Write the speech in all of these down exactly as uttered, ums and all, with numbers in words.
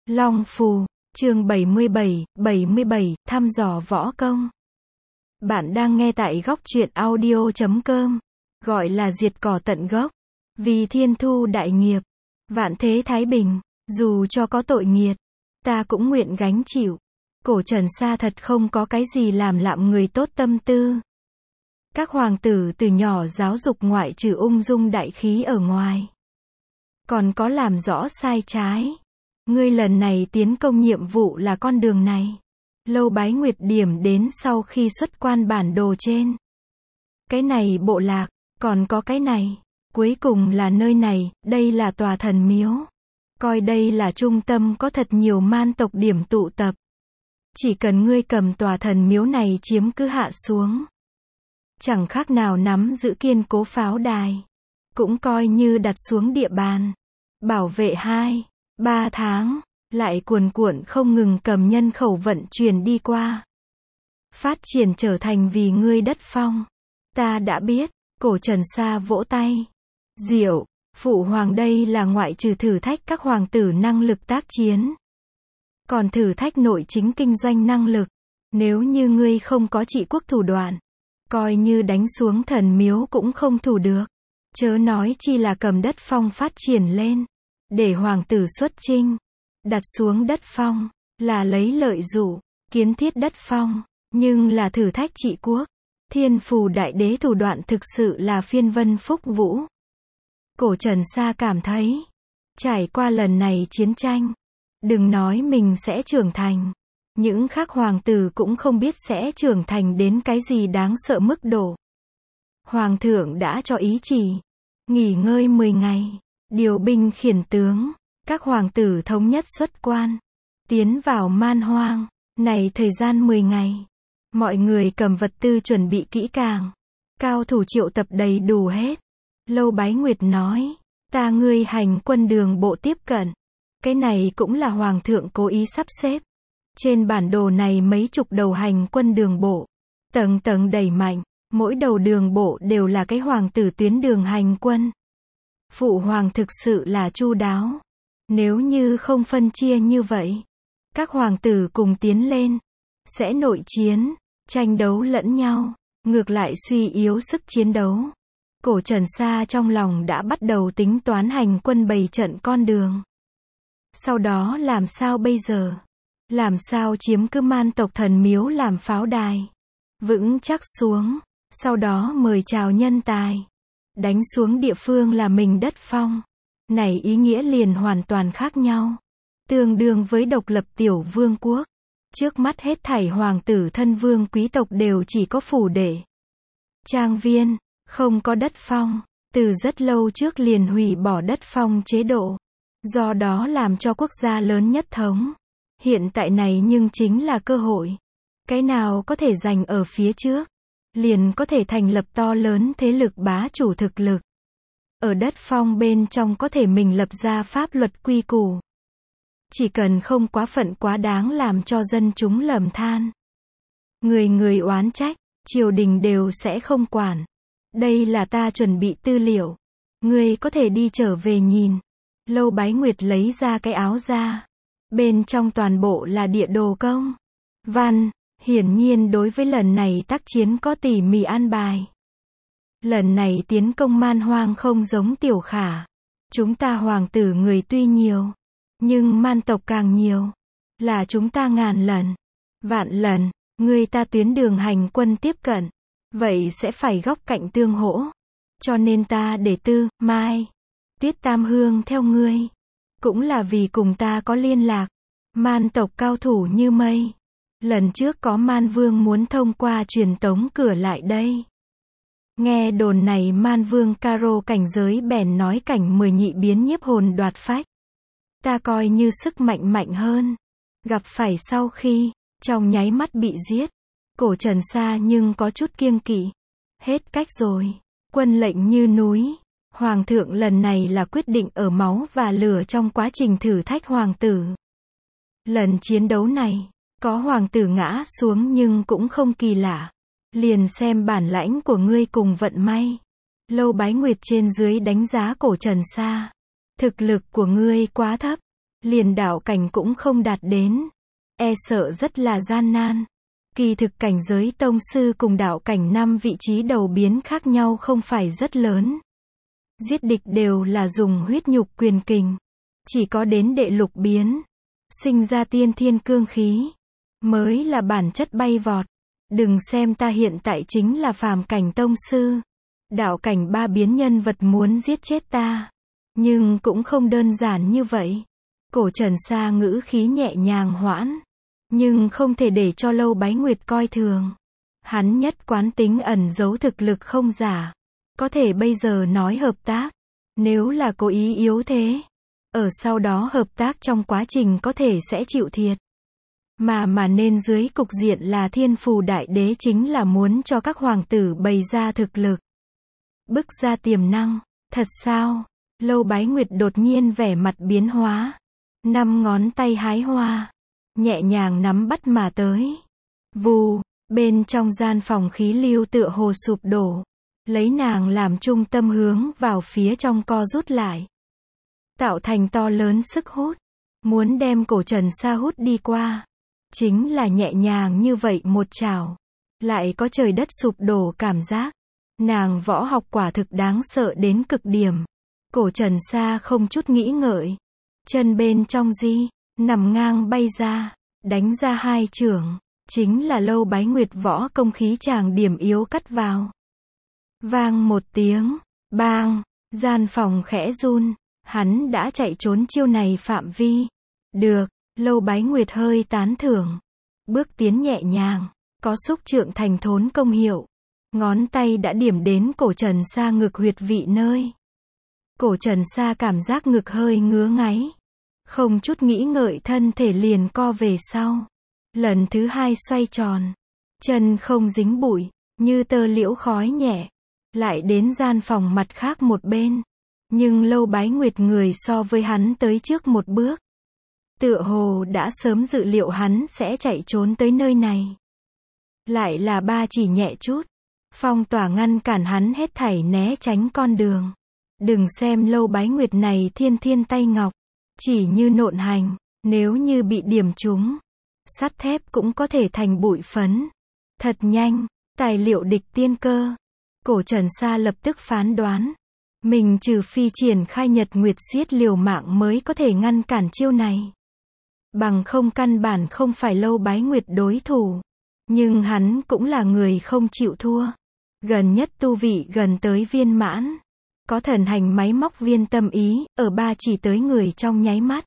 Long Phù, chương bảy mươi bảy, bảy mươi bảy, thăm dò võ công. Bạn đang nghe tại góc truyện audio chấm com, gọi là diệt cỏ tận gốc, vì thiên thu đại nghiệp, vạn thế thái bình, dù cho có tội nghiệt, ta cũng nguyện gánh chịu. Cổ Trần Sa thật không có cái gì làm lạm người tốt tâm tư. Các hoàng tử từ nhỏ giáo dục ngoại trừ ung dung đại khí ở ngoài, còn có làm rõ sai trái. Ngươi lần này tiến công nhiệm vụ là con đường này. Lâu Bái Nguyệt điểm đến sau khi xuất quan bản đồ trên. Cái này bộ lạc, còn có cái này. Cuối cùng là nơi này, đây là tòa thần miếu. Coi đây là trung tâm có thật nhiều man tộc điểm tụ tập. Chỉ cần ngươi cầm tòa thần miếu này chiếm cứ hạ xuống, chẳng khác nào nắm giữ kiên cố pháo đài. Cũng coi như đặt xuống địa bàn. Bảo vệ hai, ba tháng, lại cuồn cuộn không ngừng cầm nhân khẩu vận chuyển đi qua. Phát triển trở thành vì ngươi đất phong. Ta đã biết, Cổ Trần Sa vỗ tay. Diệu, phụ hoàng đây là ngoại trừ thử thách các hoàng tử năng lực tác chiến, còn thử thách nội chính kinh doanh năng lực. Nếu như ngươi không có trị quốc thủ đoạn, coi như đánh xuống thần miếu cũng không thủ được. Chớ nói chi là cầm đất phong phát triển lên, để hoàng tử xuất chinh, đặt xuống đất phong, là lấy lợi dụ, kiến thiết đất phong, nhưng là thử thách trị quốc. Thiên Phù đại đế thủ đoạn thực sự là phiên vân phúc vũ. Cổ Trần Sa cảm thấy, trải qua lần này chiến tranh, đừng nói mình sẽ trưởng thành, những khác hoàng tử cũng không biết sẽ trưởng thành đến cái gì đáng sợ mức độ. Hoàng thượng đã cho ý chỉ, nghỉ ngơi mười ngày, điều binh khiển tướng, các hoàng tử thống nhất xuất quan, tiến vào man hoang. Này thời gian mười ngày, mọi người cầm vật tư chuẩn bị kỹ càng, cao thủ triệu tập đầy đủ hết. Lâu Bái Nguyệt nói, ta ngươi hành quân đường bộ tiếp cận. Cái này cũng là hoàng thượng cố ý sắp xếp. Trên bản đồ này mấy chục đầu hành quân đường bộ, tầng tầng đẩy mạnh, mỗi đầu đường bộ đều là cái hoàng tử tuyến đường hành quân. Phụ hoàng thực sự là chu đáo. Nếu như không phân chia như vậy, các hoàng tử cùng tiến lên, sẽ nội chiến, tranh đấu lẫn nhau, ngược lại suy yếu sức chiến đấu. Cổ Trần Sa trong lòng đã bắt đầu tính toán hành quân bày trận con đường. Sau đó làm sao bây giờ? Làm sao chiếm cứ man tộc thần miếu làm pháo đài? Vững chắc xuống, sau đó mời chào nhân tài. Đánh xuống địa phương là mình đất phong. Này ý nghĩa liền hoàn toàn khác nhau. Tương đương với độc lập tiểu vương quốc. Trước mắt hết thảy hoàng tử thân vương quý tộc đều chỉ có phủ đệ, trang viên, không có đất phong. Từ rất lâu trước liền hủy bỏ đất phong chế độ. Do đó làm cho quốc gia lớn nhất thống. Hiện tại này nhưng chính là cơ hội. Cái nào có thể giành ở phía trước, liền có thể thành lập to lớn thế lực bá chủ thực lực. Ở đất phong bên trong có thể mình lập ra pháp luật quy củ. Chỉ cần không quá phận quá đáng làm cho dân chúng lầm than, người người oán trách, triều đình đều sẽ không quản. Đây là ta chuẩn bị tư liệu. Ngươi có thể đi trở về nhìn. Lâu Bái Nguyệt lấy ra cái áo ra. Bên trong toàn bộ là địa đồ công văn. Hiển nhiên đối với lần này tác chiến có tỉ mỉ an bài. Lần này tiến công man hoang không giống Tiểu Khả. Chúng ta hoàng tử người tuy nhiều, nhưng man tộc càng nhiều. Là chúng ta ngàn lần, vạn lần. Người ta tuyến đường hành quân tiếp cận, vậy sẽ phải góc cạnh tương hỗ. Cho nên ta để Tư, Mai, Tuyết Tam Hương theo ngươi, cũng là vì cùng ta có liên lạc. Man tộc cao thủ như mây. Lần trước có Man Vương muốn thông qua truyền tống cửa lại đây. Nghe đồn này Man Vương Caro cảnh giới bèn nói cảnh mười nhị biến nhiếp hồn đoạt phách. Ta coi như sức mạnh mạnh hơn. Gặp phải sau khi, trong nháy mắt bị giết. Cổ Trần Sa nhưng có chút kiêng kỵ. Hết cách rồi. Quân lệnh như núi. Hoàng thượng lần này là quyết định ở máu và lửa trong quá trình thử thách hoàng tử. Lần chiến đấu này, có hoàng tử ngã xuống nhưng cũng không kỳ lạ. Liền xem bản lãnh của ngươi cùng vận may. Lâu Bái Nguyệt trên dưới đánh giá Cổ Trần Sa. Thực lực của ngươi quá thấp. liền đạo cảnh cũng không đạt đến, e sợ rất là gian nan. Kỳ thực cảnh giới tông sư cùng đạo cảnh năm vị trí đầu biến khác nhau không phải rất lớn. Giết địch đều là dùng huyết nhục quyền kình. Chỉ có đến đệ lục biến, sinh ra tiên thiên cương khí, mới là bản chất bay vọt. Đừng xem ta hiện tại chính là phàm cảnh tông sư. Đạo cảnh ba biến nhân vật muốn giết chết ta. Nhưng cũng không đơn giản như vậy. Cổ Trần Sa ngữ khí nhẹ nhàng hoãn. Nhưng không thể để cho Lâu Bái Nguyệt coi thường. Hắn nhất quán tính ẩn giấu thực lực không giả. Có thể bây giờ nói hợp tác. Nếu là cố ý yếu thế. Ở sau đó hợp tác trong quá trình có thể sẽ chịu thiệt. Mà mà nên dưới cục diện là Thiên Phù Đại Đế chính là muốn cho các hoàng tử bày ra thực lực. Bức ra tiềm năng. Thật sao? Lâu Bái Nguyệt đột nhiên vẻ mặt biến hóa. Năm ngón tay hái hoa. Nhẹ nhàng nắm bắt mà tới. Vù, bên trong gian phòng khí lưu tựa hồ sụp đổ. Lấy nàng làm trung tâm hướng vào phía trong co rút lại. Tạo thành to lớn sức hút. Muốn đem Cổ Trần Sa hút đi qua. Chính là nhẹ nhàng như vậy một chảo. Lại có trời đất sụp đổ cảm giác. Nàng võ học quả thực đáng sợ đến cực điểm. Cổ Trần Sa không chút nghĩ ngợi. Chân bên trong di, nằm ngang bay ra. Đánh ra hai chưởng. Chính là Lâu Bái Nguyệt võ công khí chàng điểm yếu cắt vào. Vang một tiếng. Bang. Gian phòng khẽ run. Hắn đã chạy trốn chiêu này phạm vi. Được. Lâu Bái Nguyệt hơi tán thưởng. Bước tiến nhẹ nhàng. Có xúc trượng thành thốn công hiệu. Ngón tay đã điểm đến Cổ Trần Sa ngực huyệt vị nơi. Cổ Trần Sa cảm giác ngực hơi ngứa ngáy. Không chút nghĩ ngợi thân thể liền co về sau. Lần thứ hai xoay tròn. Chân không dính bụi. Như tơ liễu khói nhẹ. Lại đến gian phòng mặt khác một bên. Nhưng Lâu Bái Nguyệt người so với hắn tới trước một bước. Tựa hồ đã sớm dự liệu hắn sẽ chạy trốn tới nơi này. Lại là ba chỉ nhẹ chút. Phong tỏa ngăn cản hắn hết thảy né tránh con đường. Đừng xem Lâu Bái Nguyệt này thiên thiên tay ngọc. Chỉ như nộn hành. Nếu như bị điểm trúng. Sắt thép cũng có thể thành bụi phấn. Thật nhanh. Tài liệu địch tiên cơ. Cổ Trần Sa lập tức phán đoán. Mình trừ phi triển khai nhật nguyệt giết liều mạng mới có thể ngăn cản chiêu này. Bằng không căn bản không phải Lâu Bái Nguyệt đối thủ. Nhưng hắn cũng là người không chịu thua. Gần nhất tu vị gần tới viên mãn. Có thần hành máy móc viên tâm ý, ở ba chỉ tới người trong nháy mắt.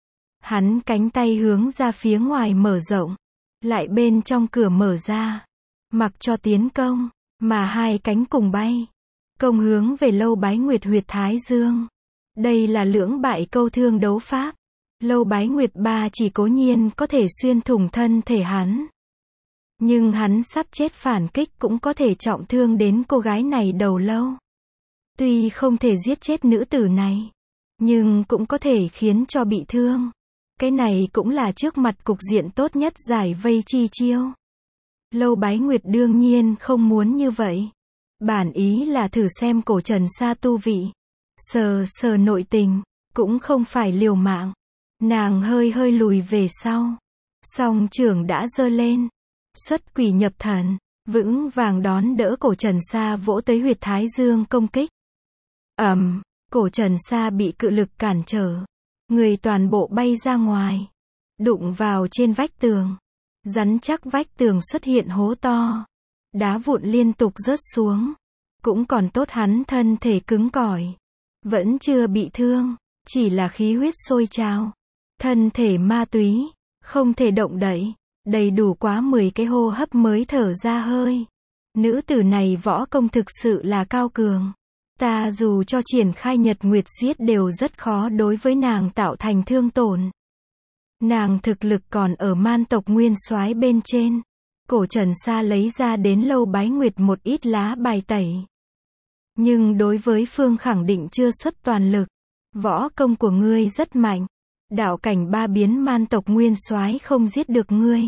Hắn cánh tay hướng ra phía ngoài mở rộng. Lại bên trong cửa mở ra. Mặc cho tiến công. Mà hai cánh cùng bay. Công hướng về Lâu Bái Nguyệt huyệt thái dương. Đây là lưỡng bại câu thương đấu pháp. Lâu Bái Nguyệt ba chỉ cố nhiên có thể xuyên thủng thân thể hắn. Nhưng hắn sắp chết phản kích cũng có thể trọng thương đến cô gái này đầu lâu. Tuy không thể giết chết nữ tử này. Nhưng cũng có thể khiến cho bị thương. Cái này cũng là trước mặt cục diện tốt nhất giải vây chi chiêu. Lâu Bái Nguyệt đương nhiên không muốn như vậy. Bản ý là thử xem Cổ Trần Sa tu vị. Sờ sờ nội tình. Cũng không phải liều mạng. Nàng hơi hơi lùi về sau. Song trưởng đã giơ lên. Xuất quỷ nhập thần. Vững vàng đón đỡ Cổ Trần Sa vỗ tới huyệt thái dương công kích. Ầm. Um, Cổ Trần Sa bị cự lực cản trở. Người toàn bộ bay ra ngoài. Đụng vào trên vách tường. Rắn chắc vách tường xuất hiện hố to. Đá vụn liên tục rớt xuống. Cũng còn tốt hắn thân thể cứng cỏi. Vẫn chưa bị thương. Chỉ là khí huyết sôi trào. Thân thể ma túy. Không thể động đậy. Đầy đủ quá mười cái hô hấp mới thở ra hơi. Nữ tử này võ công thực sự là cao cường. Ta dù cho triển khai nhật nguyệt giết đều rất khó đối với nàng tạo thành thương tổn. Nàng thực lực còn ở man tộc nguyên soái bên trên. Cổ Trần Sa lấy ra đến Lâu Bái Nguyệt một ít lá bài tẩy. Nhưng đối với phương khẳng định chưa xuất toàn lực. Võ công của ngươi rất mạnh. Đạo cảnh ba biến man tộc nguyên soái không giết được ngươi.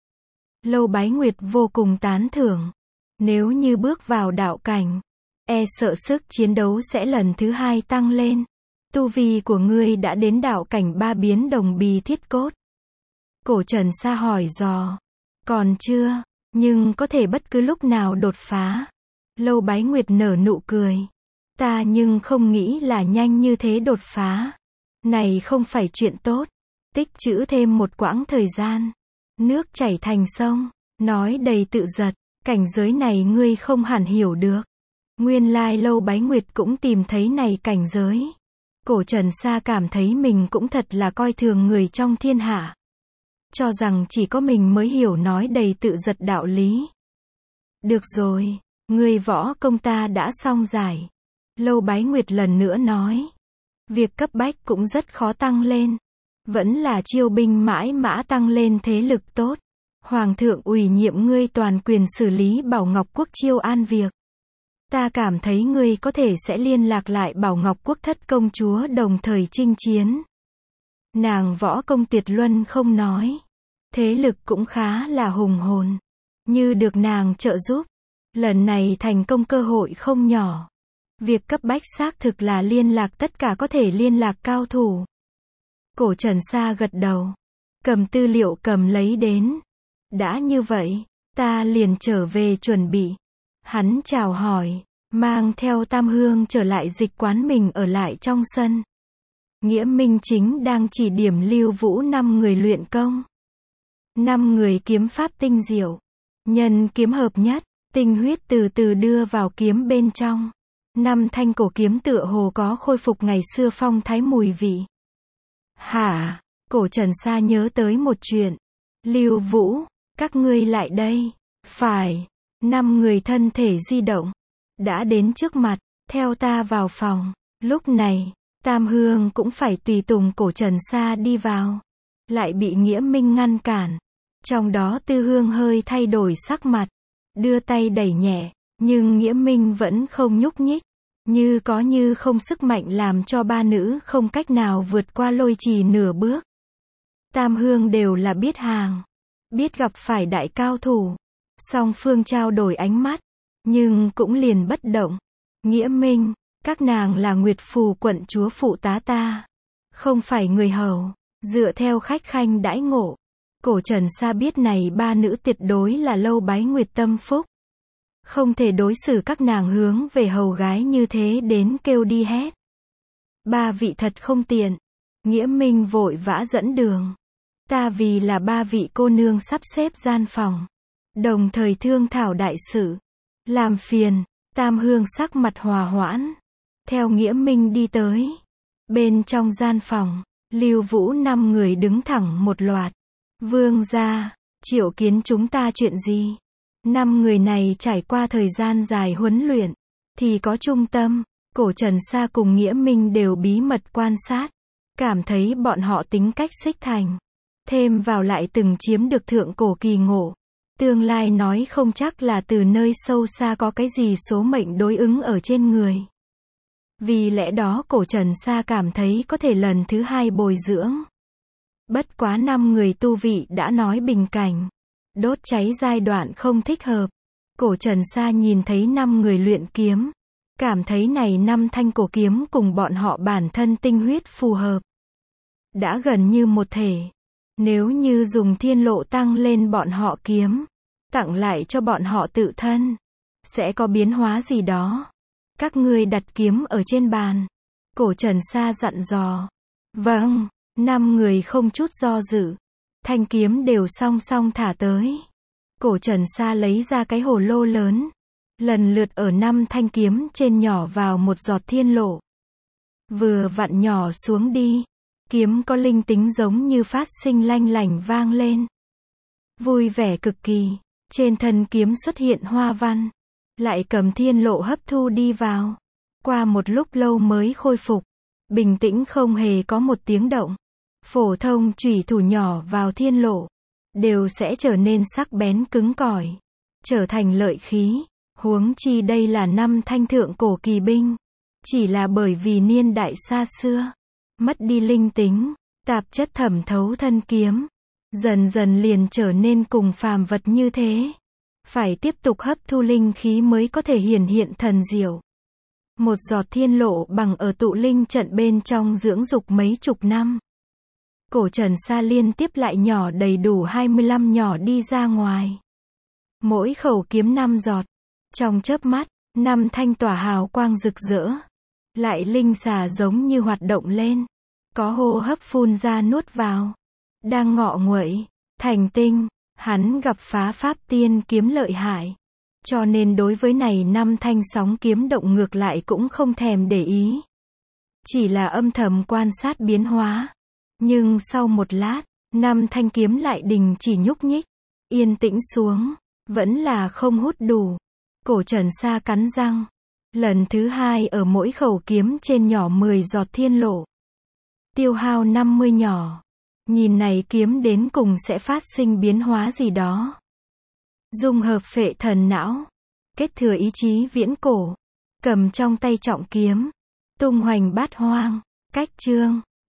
Lâu Bái Nguyệt vô cùng tán thưởng. Nếu như bước vào đạo cảnh, e sợ sức chiến đấu sẽ lần thứ hai tăng lên. Tu vi của ngươi đã đến đạo cảnh ba biến đồng bì thiết cốt. Cổ Trần Sa hỏi dò. Còn chưa, nhưng có thể bất cứ lúc nào đột phá. Lâu Bái Nguyệt nở nụ cười. Ta nhưng không nghĩ là nhanh như thế đột phá. Này không phải chuyện tốt. Tích trữ thêm một quãng thời gian. Nước chảy thành sông. Nói đầy tự giật. Cảnh giới này ngươi không hẳn hiểu được. Nguyên lai Lâu Bái Nguyệt cũng tìm thấy này cảnh giới. Cổ Trần Sa cảm thấy mình cũng thật là coi thường người trong thiên hạ. Cho rằng chỉ có mình mới hiểu nói đầy tự giật đạo lý. Được rồi, người võ công ta đã xong giải. Lâu Bái Nguyệt lần nữa nói. Việc cấp bách cũng rất khó tăng lên. Vẫn là chiêu binh mãi mã tăng lên thế lực tốt. Hoàng thượng ủy nhiệm ngươi toàn quyền xử lý Bảo Ngọc Quốc chiêu an việc. Ta cảm thấy ngươi có thể sẽ liên lạc lại Bảo Ngọc Quốc thất công chúa đồng thời chinh chiến. Nàng võ công tuyệt luân không nói. Thế lực cũng khá là hùng hồn. Như được nàng trợ giúp. Lần này thành công cơ hội không nhỏ. Việc cấp bách xác thực là liên lạc tất cả có thể liên lạc cao thủ. Cổ Trần Sa gật đầu. Cầm tư liệu cầm lấy đến. Đã như vậy, ta liền trở về chuẩn bị. Hắn chào hỏi, mang theo Tam Hương trở lại dịch quán mình ở lại trong sân. Nghĩa Minh chính đang chỉ điểm Lưu Vũ năm người luyện công. Năm người kiếm pháp tinh diệu. Nhân kiếm hợp nhất, tinh huyết từ từ đưa vào kiếm bên trong. Năm thanh cổ kiếm tựa hồ có khôi phục ngày xưa phong thái mùi vị. Hả? Cổ Trần Sa nhớ tới một chuyện. Lưu Vũ, các ngươi lại đây. Phải. Năm người thân thể di động. Đã đến trước mặt, theo ta vào phòng. Lúc này, Tam Hương cũng phải tùy tùng Cổ Trần Sa đi vào. Lại bị Nghĩa Minh ngăn cản. Trong đó Tư Hương hơi thay đổi sắc mặt. Đưa tay đẩy nhẹ. Nhưng Nghĩa Minh vẫn không nhúc nhích. Như có như không sức mạnh làm cho ba nữ không cách nào vượt qua lôi trì nửa bước. Tam Hương đều là biết hàng. Biết gặp phải đại cao thủ. Song phương trao đổi ánh mắt. Nhưng cũng liền bất động. Nghĩa Minh, các nàng là Nguyệt Phù quận chúa phụ tá ta. Không phải người hầu. Dựa theo khách khanh đãi ngộ. Cổ Trần Sa biết này ba nữ tuyệt đối là Lâu Bái Nguyệt tâm phúc. Không thể đối xử các nàng hướng về hầu gái như thế đến kêu đi hét. Ba vị thật không tiện. Nghĩa Minh vội vã dẫn đường. Ta vì là ba vị cô nương sắp xếp gian phòng. Đồng thời thương thảo đại sự. Làm phiền. Tam Hương sắc mặt hòa hoãn. Theo Nghĩa Minh đi tới. Bên trong gian phòng, Lưu Vũ năm người đứng thẳng một loạt. Vương gia, triệu kiến chúng ta chuyện gì? Năm người này trải qua thời gian dài huấn luyện, thì có trung tâm. Cổ Trần Sa cùng Nghĩa Minh đều bí mật quan sát. Cảm thấy bọn họ tính cách xích thành. Thêm vào lại từng chiếm được thượng cổ kỳ ngộ. Tương lai nói không chắc là từ nơi sâu xa có cái gì số mệnh đối ứng ở trên người. Vì lẽ đó Cổ Trần Sa cảm thấy có thể lần thứ hai bồi dưỡng. Bất quá năm người tu vị đã nói bình cảnh. Đốt cháy giai đoạn không thích hợp. Cổ Trần Sa nhìn thấy năm người luyện kiếm. Cảm thấy này năm thanh cổ kiếm cùng bọn họ bản thân tinh huyết phù hợp. Đã gần như một thể. Nếu như dùng thiên lộ tăng lên bọn họ kiếm. Tặng lại cho bọn họ tự thân. Sẽ có biến hóa gì đó. Các ngươi đặt kiếm ở trên bàn. Cổ Trần Sa dặn dò. Vâng. Năm người không chút do dự. Thanh kiếm đều song song thả tới. Cổ Trần Sa lấy ra cái hồ lô lớn. Lần lượt ở năm thanh kiếm trên nhỏ vào một giọt thiên lộ. Vừa vặn nhỏ xuống đi. Kiếm có linh tính giống như phát sinh lanh lảnh vang lên. Vui vẻ cực kỳ. Trên thân kiếm xuất hiện hoa văn. Lại cầm thiên lộ hấp thu đi vào. Qua một lúc lâu mới khôi phục. Bình tĩnh không hề có một tiếng động. Phổ thông chủy thủ nhỏ vào thiên lộ. Đều sẽ trở nên sắc bén cứng cỏi. Trở thành lợi khí. Huống chi đây là năm thanh thượng cổ kỳ binh. Chỉ là bởi vì niên đại xa xưa. Mất đi linh tính. Tạp chất thẩm thấu thân kiếm. Dần dần liền trở nên cùng phàm vật như thế. Phải tiếp tục hấp thu linh khí mới có thể hiển hiện thần diệu. Một giọt thiên lộ bằng ở tụ linh trận bên trong dưỡng dục mấy chục năm. Cổ Trần Sa liên tiếp lại nhỏ đầy đủ hai mươi lăm nhỏ đi ra ngoài. Mỗi khẩu kiếm năm giọt. Trong chớp mắt, năm thanh tỏa hào quang rực rỡ. Lại linh xà giống như hoạt động lên. Có hô hấp phun ra nuốt vào. Đang ngọ nguậy, thành tinh, hắn gặp phá pháp tiên kiếm lợi hại. Cho nên đối với này năm thanh sóng kiếm động ngược lại cũng không thèm để ý. Chỉ là âm thầm quan sát biến hóa. Nhưng sau một lát, năm thanh kiếm lại đình chỉ nhúc nhích. Yên tĩnh xuống, vẫn là không hút đủ. Cổ Trần Sa cắn răng. Lần thứ hai ở mỗi khẩu kiếm trên nhỏ mười giọt thiên lộ. Tiêu hao năm mươi nhỏ. Nhìn này kiếm đến cùng sẽ phát sinh biến hóa gì đó. Dung hợp phệ thần não. Kết thừa ý chí viễn cổ. Cầm trong tay trọng kiếm. Tung hoành bát hoang. Cách chương.